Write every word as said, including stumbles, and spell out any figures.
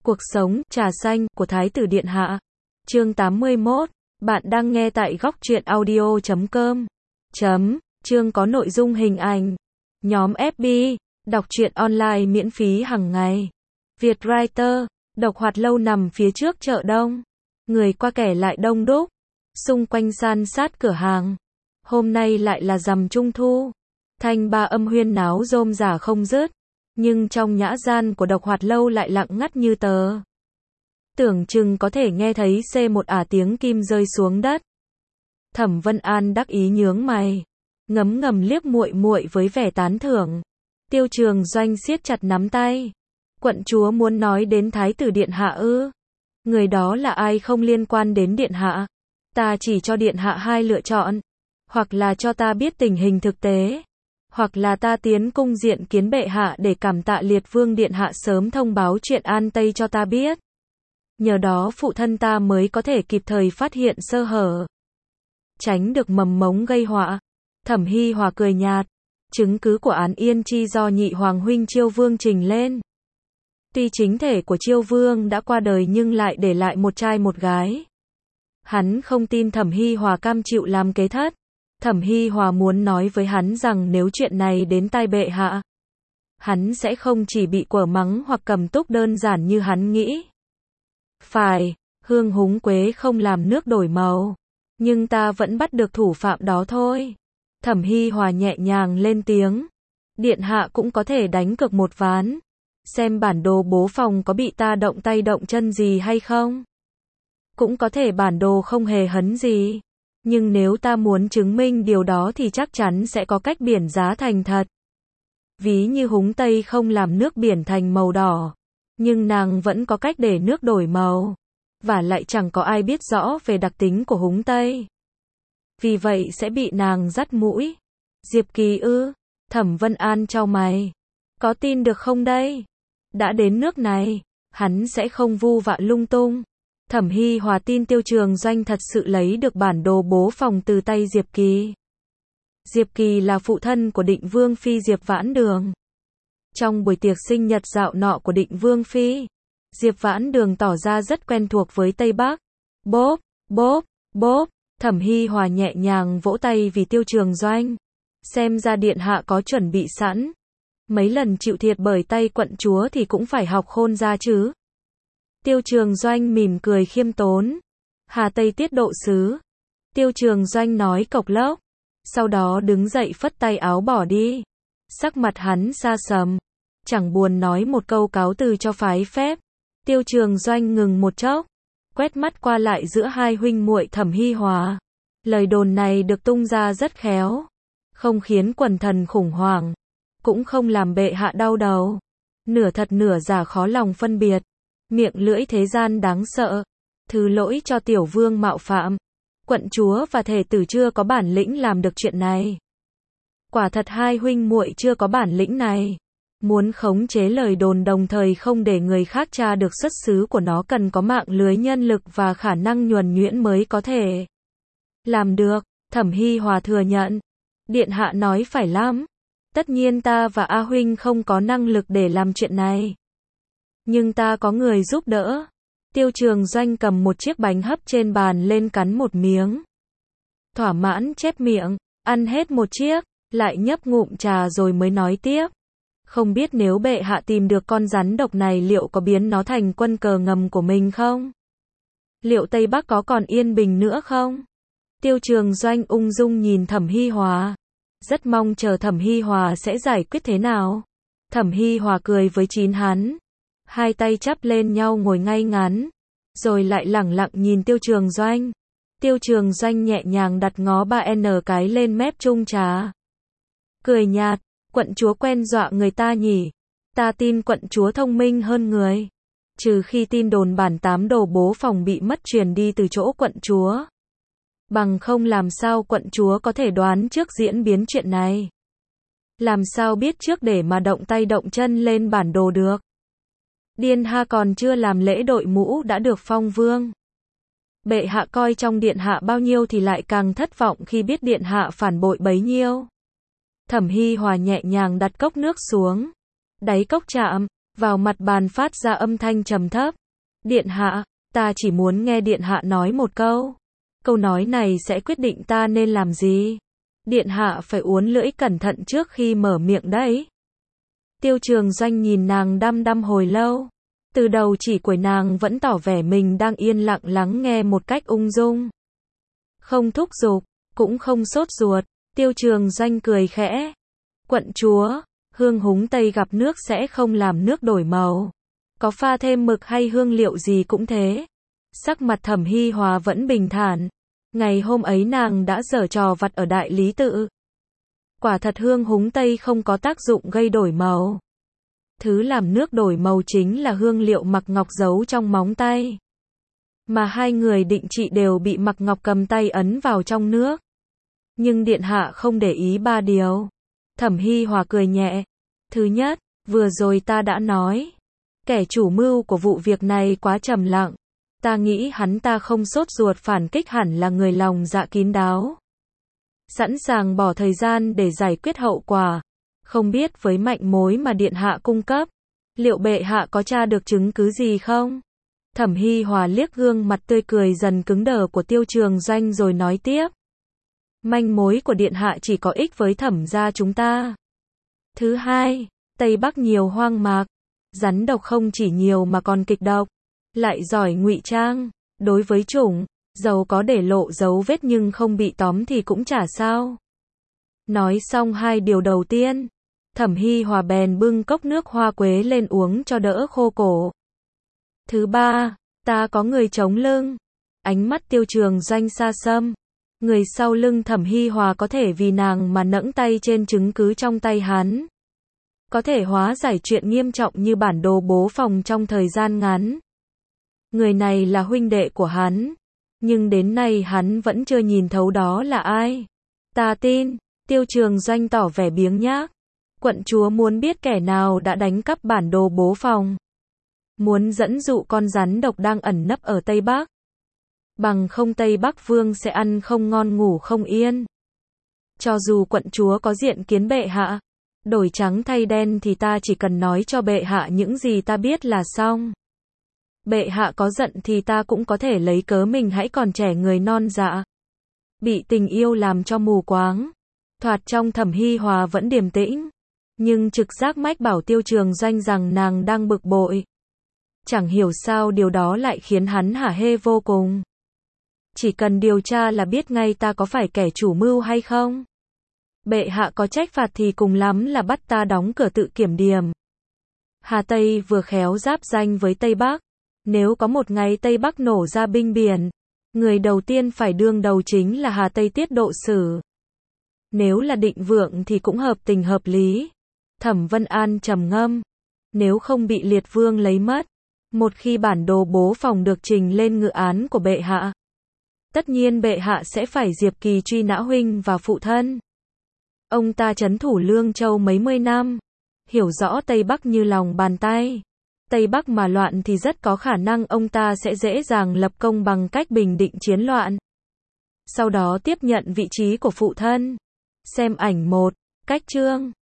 Cuộc sống, trà xanh, của Thái tử Điện Hạ. Chương tám mươi mốt. Bạn đang nghe tại góc truyện audio chấm com. Chấm. Chương có nội dung hình ảnh. Nhóm ép bê. Đọc truyện online miễn phí hàng ngày. Vietwriter. Độc hoạt lâu nằm phía trước chợ đông. Người qua kẻ lại đông đúc. Xung quanh san sát cửa hàng. Hôm nay lại là rằm trung thu. Thanh ba âm huyên náo rôm rả không dứt. Nhưng trong nhã gian của độc hoạt lâu lại lặng ngắt như tờ. Tưởng chừng có thể nghe thấy xê một ả tiếng kim rơi xuống đất. Thẩm Vân An đắc ý nhướng mày, ngấm ngầm liếc muội muội với vẻ tán thưởng. Tiêu Trường Doanh siết chặt nắm tay. Quận chúa muốn nói đến Thái tử Điện Hạ ư? Người đó là ai không liên quan đến Điện Hạ? Ta chỉ cho Điện Hạ hai lựa chọn. Hoặc là cho ta biết tình hình thực tế. Hoặc là ta tiến cung diện kiến bệ hạ để cảm tạ liệt vương Điện Hạ sớm thông báo chuyện An Tây cho ta biết. Nhờ đó phụ thân ta mới có thể kịp thời phát hiện sơ hở. Tránh được mầm mống gây họa. Thẩm Hi Hòa cười nhạt. Chứng cứ của án Yên Chi do nhị hoàng huynh Chiêu Vương trình lên. Tuy chính thể của Chiêu Vương đã qua đời nhưng lại để lại một trai một gái. Hắn không tin Thẩm Hi Hòa cam chịu làm kế thất. Thẩm Hi Hòa muốn nói với hắn rằng nếu chuyện này đến tai bệ hạ, hắn sẽ không chỉ bị quở mắng hoặc cầm túc đơn giản như hắn nghĩ. Phải, hương húng quế không làm nước đổi màu. Nhưng ta vẫn bắt được thủ phạm đó thôi. Thẩm Hi Hòa nhẹ nhàng lên tiếng. Điện hạ cũng có thể đánh cược một ván. Xem bản đồ bố phòng có bị ta động tay động chân gì hay không. Cũng có thể bản đồ không hề hấn gì. Nhưng nếu ta muốn chứng minh điều đó thì chắc chắn sẽ có cách biển giá thành thật. Ví như húng Tây không làm nước biển thành màu đỏ. Nhưng nàng vẫn có cách để nước đổi màu. Và lại chẳng có ai biết rõ về đặc tính của húng Tây. Vì vậy sẽ bị nàng dắt mũi. Diệp Kỳ ư? Thẩm Vân An chau mày. Có tin được không đây? Đã đến nước này, hắn sẽ không vu vạ lung tung. Thẩm Hi Hòa tin Tiêu Trường Doanh thật sự lấy được bản đồ bố phòng từ tay Diệp Kỳ. Diệp Kỳ là phụ thân của Định Vương Phi Diệp Vãn Đường. Trong buổi tiệc sinh nhật dạo nọ của Định Vương Phi, Diệp Vãn Đường tỏ ra rất quen thuộc với Tây Bắc. Bốp, bốp, bốp, Thẩm Hi Hòa nhẹ nhàng vỗ tay vì Tiêu Trường Doanh. Xem ra Điện Hạ có chuẩn bị sẵn. Mấy lần chịu thiệt bởi tay quận chúa thì cũng phải học khôn ra chứ. Tiêu Trường Doanh mỉm cười khiêm tốn. Hà Tây tiết độ sứ. Tiêu Trường Doanh nói cộc lốc. Sau đó đứng dậy phất tay áo bỏ đi. Sắc mặt hắn sa sầm. Chẳng buồn nói một câu cáo từ cho phái phép. Tiêu Trường Doanh ngừng một chốc. Quét mắt qua lại giữa hai huynh muội Thẩm Hi Hòa. Lời đồn này được tung ra rất khéo. Không khiến quần thần khủng hoảng. Cũng không làm bệ hạ đau đầu. Nửa thật nửa giả khó lòng phân biệt. Miệng lưỡi thế gian đáng sợ. Thứ lỗi cho tiểu vương mạo phạm. Quận chúa và thể tử chưa có bản lĩnh làm được chuyện này. Quả thật hai huynh muội chưa có bản lĩnh này. Muốn khống chế lời đồn đồng thời không để người khác tra được xuất xứ của nó cần có mạng lưới nhân lực và khả năng nhuần nhuyễn mới có thể làm được. Thẩm Hi Hòa thừa nhận. Điện hạ nói phải lắm. Tất nhiên ta và A huynh không có năng lực để làm chuyện này. Nhưng ta có người giúp đỡ. Tiêu Trường Doanh cầm một chiếc bánh hấp trên bàn lên cắn một miếng. Thỏa mãn chép miệng, ăn hết một chiếc, lại nhấp ngụm trà rồi mới nói tiếp. Không biết nếu bệ hạ tìm được con rắn độc này liệu có biến nó thành quân cờ ngầm của mình không? Liệu Tây Bắc có còn yên bình nữa không? Tiêu Trường Doanh ung dung nhìn Thẩm Hi Hòa. Rất mong chờ Thẩm Hi Hòa sẽ giải quyết thế nào. Thẩm Hi Hòa cười với chín hắn. Hai tay chắp lên nhau ngồi ngay ngắn. Rồi lại lẳng lặng nhìn Tiêu Trường Doanh. Tiêu Trường Doanh nhẹ nhàng đặt ngó ba n cái lên mép chung trà. Cười nhạt. Quận chúa quen dọa người ta nhỉ. Ta tin quận chúa thông minh hơn người. Trừ khi tin đồn bản tám đồ bố phòng bị mất truyền đi từ chỗ quận chúa. Bằng không làm sao quận chúa có thể đoán trước diễn biến chuyện này. Làm sao biết trước để mà động tay động chân lên bản đồ được. Điên ha, còn chưa làm lễ đội mũ đã được phong vương. Bệ hạ coi trong điện hạ bao nhiêu thì lại càng thất vọng khi biết điện hạ phản bội bấy nhiêu. Thẩm Hi Hòa nhẹ nhàng đặt cốc nước xuống. Đáy cốc chạm, vào mặt bàn phát ra âm thanh trầm thấp. Điện hạ, ta chỉ muốn nghe điện hạ nói một câu. Câu nói này sẽ quyết định ta nên làm gì. Điện hạ phải uốn lưỡi cẩn thận trước khi mở miệng đấy. Tiêu Trường Doanh nhìn nàng đăm đăm hồi lâu. Từ đầu chỉ của nàng vẫn tỏ vẻ mình đang yên lặng lắng nghe một cách ung dung. Không thúc giục, cũng không sốt ruột. Tiêu Trường Doanh cười khẽ. Quận chúa, hương húng tây gặp nước sẽ không làm nước đổi màu. Có pha thêm mực hay hương liệu gì cũng thế. Sắc mặt Thẩm Hi Hòa vẫn bình thản. Ngày hôm ấy nàng đã giở trò vặt ở đại lý tự. Quả thật hương húng tây không có tác dụng gây đổi màu. Thứ làm nước đổi màu chính là hương liệu Mặc Ngọc giấu trong móng tay. Mà hai người định trị đều bị Mặc Ngọc cầm tay ấn vào trong nước. Nhưng điện hạ không để ý ba điều. Thẩm Hi Hòa cười nhẹ. Thứ nhất, vừa rồi ta đã nói. Kẻ chủ mưu của vụ việc này quá trầm lặng. Ta nghĩ hắn ta không sốt ruột phản kích hẳn là người lòng dạ kín đáo. Sẵn sàng bỏ thời gian để giải quyết hậu quả. Không biết với manh mối mà điện hạ cung cấp, liệu bệ hạ có tra được chứng cứ gì không? Thẩm Hi Hòa liếc gương mặt tươi cười dần cứng đờ của Tiêu Trường Doanh rồi nói tiếp. Manh mối của điện hạ chỉ có ích với Thẩm gia chúng ta. Thứ hai, Tây Bắc nhiều hoang mạc, rắn độc không chỉ nhiều mà còn kịch độc, lại giỏi ngụy trang. Đối với chủng, dầu có để lộ dấu vết nhưng không bị tóm thì cũng chả sao. Nói xong hai điều đầu tiên, Thẩm Hi Hòa bèn bưng cốc nước hoa quế lên uống cho đỡ khô cổ. Thứ ba, ta có người chống lưng. Ánh mắt Tiêu Trường Doanh xa xăm. Người sau lưng Thẩm Hi Hòa có thể vì nàng mà nẫng tay trên chứng cứ trong tay hắn. Có thể hóa giải chuyện nghiêm trọng như bản đồ bố phòng trong thời gian ngắn. Người này là huynh đệ của hắn. Nhưng đến nay hắn vẫn chưa nhìn thấu đó là ai. Ta tin. Tiêu Trường Doanh tỏ vẻ biếng nhác. Quận chúa muốn biết kẻ nào đã đánh cắp bản đồ bố phòng. Muốn dẫn dụ con rắn độc đang ẩn nấp ở Tây Bắc. Bằng không Tây Bắc Vương sẽ ăn không ngon ngủ không yên. Cho dù quận chúa có diện kiến bệ hạ, đổi trắng thay đen thì ta chỉ cần nói cho bệ hạ những gì ta biết là xong. Bệ hạ có giận thì ta cũng có thể lấy cớ mình hãy còn trẻ người non dạ. Bị tình yêu làm cho mù quáng. Thoạt trong Thẩm Hi Hòa vẫn điềm tĩnh. Nhưng trực giác mách bảo Tiêu Trường Doanh rằng nàng đang bực bội. Chẳng hiểu sao điều đó lại khiến hắn hả hê vô cùng. Chỉ cần điều tra là biết ngay ta có phải kẻ chủ mưu hay không. Bệ hạ có trách phạt thì cùng lắm là bắt ta đóng cửa tự kiểm điểm. Hà Tây vừa khéo giáp ranh với Tây Bắc. Nếu có một ngày Tây Bắc nổ ra binh biển, người đầu tiên phải đương đầu chính là Hà Tây Tiết Độ Sử. Nếu là Định Vượng thì cũng hợp tình hợp lý. Thẩm Vân An trầm ngâm. Nếu không bị Liệt Vương lấy mất, một khi bản đồ bố phòng được trình lên ngự án của bệ hạ, tất nhiên bệ hạ sẽ phải diệp kỳ truy nã huynh và phụ thân. Ông ta trấn thủ Lương Châu mấy mươi năm, hiểu rõ Tây Bắc như lòng bàn tay. Tây Bắc mà loạn thì rất có khả năng ông ta sẽ dễ dàng lập công bằng cách bình định chiến loạn. Sau đó tiếp nhận vị trí của phụ thân. Xem ảnh một, cách chương.